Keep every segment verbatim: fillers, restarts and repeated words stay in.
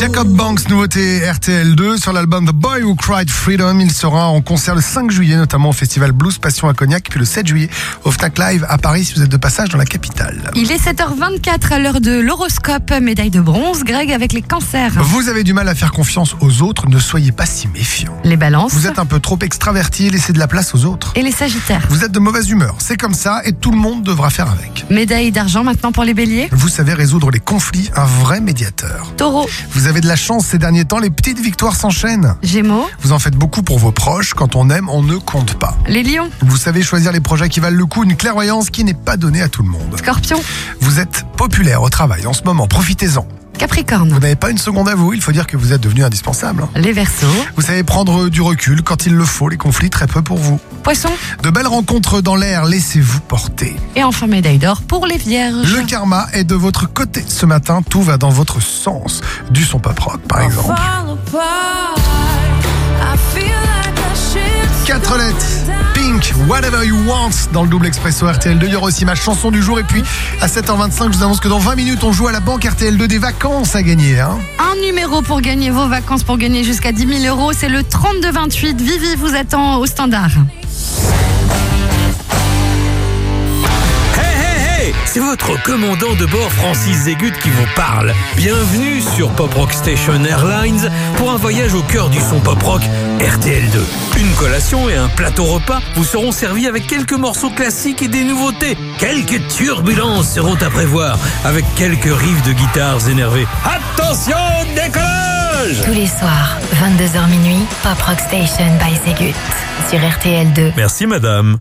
Jacob Banks, nouveauté R T L deux sur l'album The Boy Who Cried Freedom. Il sera en concert le cinq juillet, notamment au festival Blues Passion à Cognac, puis le sept juillet au Fnac Live à Paris si vous êtes de passage dans la capitale. Il est sept heures vingt-quatre à l'heure de l'horoscope, médaille de bronze. Greg, avec les cancers. Vous avez du mal à faire confiance aux autres, ne soyez pas si méfiants. Les balances. Vous êtes un peu trop extraverti, laissez de la place aux autres. Et les sagittaires. Vous êtes de mauvaise humeur, c'est comme ça et tout le monde devra faire avec. Médaille d'argent maintenant pour les béliers. Vous savez résoudre les conflits, un vrai médiateur. Taureau. Vous avez de la chance ces derniers temps, les petites victoires s'enchaînent. Gémeaux. Vous en faites beaucoup pour vos proches, quand on aime, on ne compte pas. Les lions. Vous savez choisir les projets qui valent le coup, une clairvoyance qui n'est pas donnée à tout le monde. Scorpion. Vous êtes populaire au travail en ce moment, profitez-en. Capricorne. Vous n'avez pas une seconde à vous, il faut dire que vous êtes devenu indispensable. Les Verseaux. Vous savez prendre du recul quand il le faut, les conflits très peu pour vous. Poisson. De belles rencontres dans l'air, laissez-vous porter. Et enfin médaille d'or pour les vierges. Le karma est de votre côté. Ce matin, tout va dans votre sens. Du son pop rock, par exemple. Quatre lettres. Pink, Whatever You Want dans le double expresso R T L deux. Il y aura aussi ma chanson du jour. Et puis à sept heures vingt-cinq, je vous annonce que dans vingt minutes, on joue à la banque R T L deux des vacances à gagner. Hein. Un numéro pour gagner vos vacances, pour gagner jusqu'à dix mille euros. C'est le trente-deux vingt-huit. Vivi vous attend au standard. C'est votre commandant de bord Francis Zégut qui vous parle. Bienvenue sur Pop Rock Station Airlines pour un voyage au cœur du son pop rock R T L deux. Une collation et un plateau repas vous seront servis avec quelques morceaux classiques et des nouveautés. Quelques turbulences seront à prévoir avec quelques riffs de guitares énervées. Attention, décollage! Tous les soirs, vingt-deux heures minuit, Pop Rock Station by Zégut sur R T L deux. Merci madame.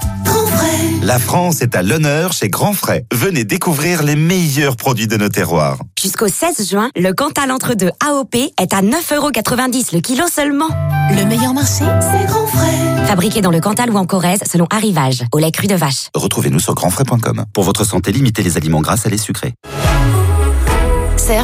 La France est à l'honneur chez Grand Frais. Venez découvrir les meilleurs produits de nos terroirs. Jusqu'au seize juin, le Cantal entre deux A O P est à neuf euros quatre-vingt-dix le kilo seulement. Le meilleur marché, c'est Grand Frais. Fabriqué dans le Cantal ou en Corrèze selon arrivage, au lait cru de vache. Retrouvez-nous sur grand frais point com. Pour votre santé, limitez les aliments gras, salés, sucrés. Serge ?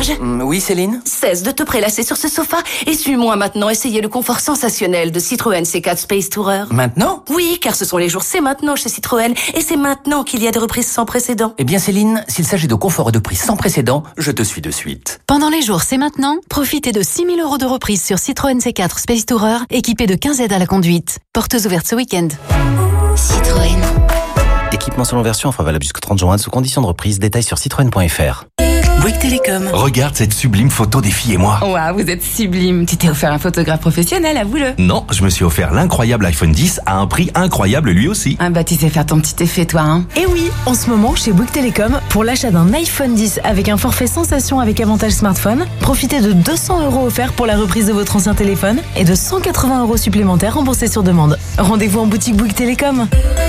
Oui, Céline ? Cesse de te prélasser sur ce sofa et suis-moi maintenant essayer le confort sensationnel de Citroën C quatre Space Tourer. Maintenant ? Oui, car ce sont les jours c'est maintenant chez Citroën et c'est maintenant qu'il y a des reprises sans précédent. Eh bien, Céline, s'il s'agit de confort et de prix sans précédent, je te suis de suite. Pendant les jours c'est maintenant, profitez de six mille euros de reprise sur Citroën C quatre Space Tourer équipé de quinze aides à la conduite. Portes ouvertes ce week-end. Citroën. Équipement selon version, offre valable jusqu'au trente juin sous conditions de reprise. Détails sur citroën point f r. Bouygues Télécom. Regarde cette sublime photo des filles et moi. Waouh, vous êtes sublime. Tu t'es offert un photographe professionnel, avoue-le. Non, je me suis offert l'incroyable iPhone dix à un prix incroyable lui aussi. Ah bah tu sais faire ton petit effet toi, hein. Et oui, en ce moment chez Bouygues Télécom, pour l'achat d'un iPhone dix avec un forfait sensation avec avantage smartphone, profitez de deux cents euros offerts pour la reprise de votre ancien téléphone et de cent quatre-vingts euros supplémentaires remboursés sur demande. Rendez-vous en boutique Bouygues Télécom.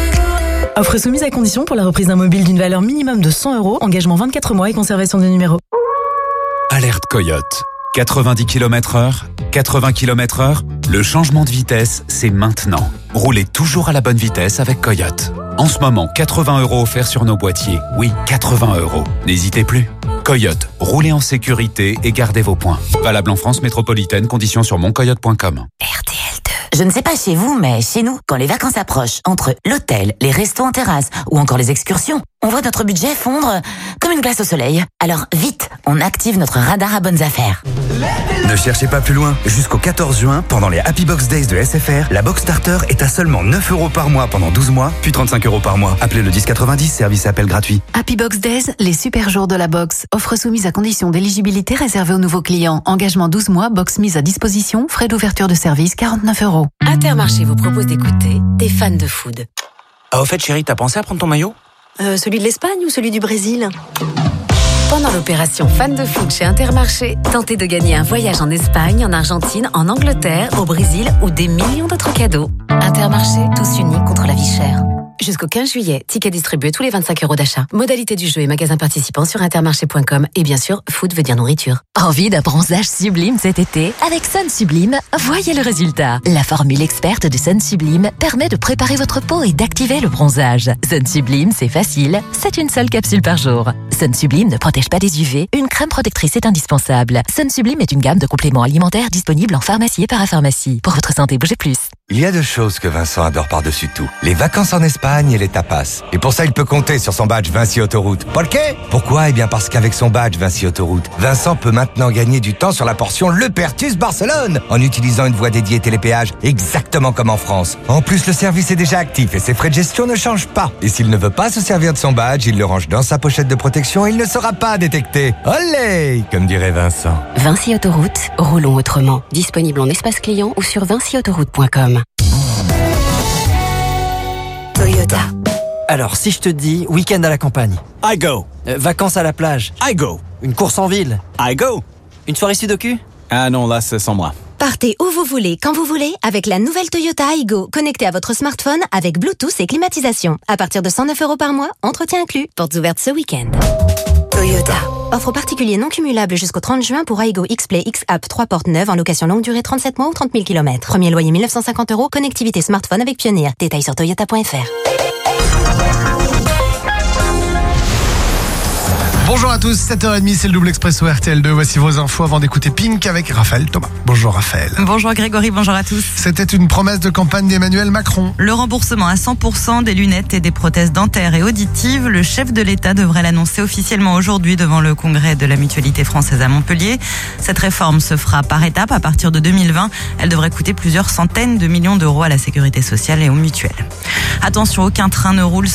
Offre soumise à condition pour la reprise d'un mobile d'une valeur minimum de cent euros, engagement vingt-quatre mois et conservation de numéro. Alerte Coyote. quatre-vingt-dix kilomètres heure, quatre-vingts kilomètres heure, le changement de vitesse, c'est maintenant. Roulez toujours à la bonne vitesse avec Coyote. En ce moment, quatre-vingts euros offerts sur nos boîtiers. Oui, quatre-vingts euros. N'hésitez plus. Coyote, roulez en sécurité et gardez vos points. Valable en France métropolitaine, conditions sur mon coyote point com. R T L deux. Je ne sais pas chez vous, mais chez nous, quand les vacances approchent, entre l'hôtel, les restos en terrasse ou encore les excursions, on voit notre budget fondre comme une glace au soleil. Alors vite, on active notre radar à bonnes affaires. Ne cherchez pas plus loin. Jusqu'au quatorze juin, pendant les Happy Box Days de S F R, la box starter est à seulement neuf euros par mois pendant douze mois, puis trente-cinq euros par mois. Appelez le dix quatre-vingt-dix, service appel gratuit. Happy Box Days, les super jours de la box. Offre soumise à condition d'éligibilité réservée aux nouveaux clients. Engagement douze mois, box mise à disposition, frais d'ouverture de service quarante-neuf euros. Intermarché vous propose d'écouter des fans de food. Ah, au fait, chérie, t'as pensé à prendre ton maillot ? Euh, celui de l'Espagne ou celui du Brésil ? Pendant l'opération Fan de Food chez Intermarché, tentez de gagner un voyage en Espagne, en Argentine, en Angleterre, au Brésil ou des millions d'autres cadeaux. Intermarché, tous unis contre la vie chère. Jusqu'au quinze juillet, tickets distribués tous les vingt-cinq euros d'achat. Modalité du jeu et magasins participants sur intermarché point com. Et bien sûr, food veut dire nourriture. Envie d'un bronzage sublime cet été ? Avec Sun Sublime, voyez le résultat. La formule experte de Sun Sublime permet de préparer votre peau et d'activer le bronzage. Sun Sublime, c'est facile, c'est une seule capsule par jour. Sun Sublime ne protège pas des U V. Une crème protectrice est indispensable. Sun Sublime est une gamme de compléments alimentaires disponible en pharmacie et parapharmacie. Pour votre santé, bougez plus. Il y a deux choses que Vincent adore par-dessus tout. Les vacances en Espagne et les tapas. Et pour ça, il peut compter sur son badge Vinci Autoroute. ¿Por qué? Pourquoi? Eh bien parce qu'avec son badge Vinci Autoroute, Vincent peut maintenant gagner du temps sur la portion Le Pertus Barcelone en utilisant une voie dédiée télépéage exactement comme en France. En plus, le service est déjà actif et ses frais de gestion ne changent pas. Et s'il ne veut pas se servir de son badge, il le range dans sa pochette de protection et il ne sera pas détecté. Olé! Comme dirait Vincent. Vinci Autoroute, roulons autrement. Disponible en espace client ou sur vinci autoroute point com. Toyota. Alors, si je te dis week-end à la campagne, I go. Euh, vacances à la plage, I go. Une course en ville, I go. Une soirée sudoku? Ah non, là, c'est sans moi. Partez où vous voulez, quand vous voulez, avec la nouvelle Toyota Aygo, connectée à votre smartphone avec Bluetooth et climatisation. À partir de cent neuf euros par mois, entretien inclus. Portes ouvertes ce week-end. Toyota. Offre particulier non cumulable jusqu'au trente juin pour Aygo X-Play X-App trois portes neuves en location longue durée trente-sept mois ou trente mille kilomètres. Premier loyer mille neuf cent cinquante euros, connectivité smartphone avec Pioneer. Détails sur toyota point f r. Bonjour à tous, sept heures trente, c'est le double expresso R T L deux. Voici vos infos avant d'écouter Pink avec Raphaël Thomas. Bonjour Raphaël. Bonjour Grégory, bonjour à tous. C'était une promesse de campagne d'Emmanuel Macron. Le remboursement à cent pour cent des lunettes et des prothèses dentaires et auditives. Le chef de l'État devrait l'annoncer officiellement aujourd'hui devant le congrès de la Mutualité française à Montpellier. Cette réforme se fera par étapes à partir de deux mille vingt. Elle devrait coûter plusieurs centaines de millions d'euros à la sécurité sociale et aux mutuelles. Attention, aucun train ne roule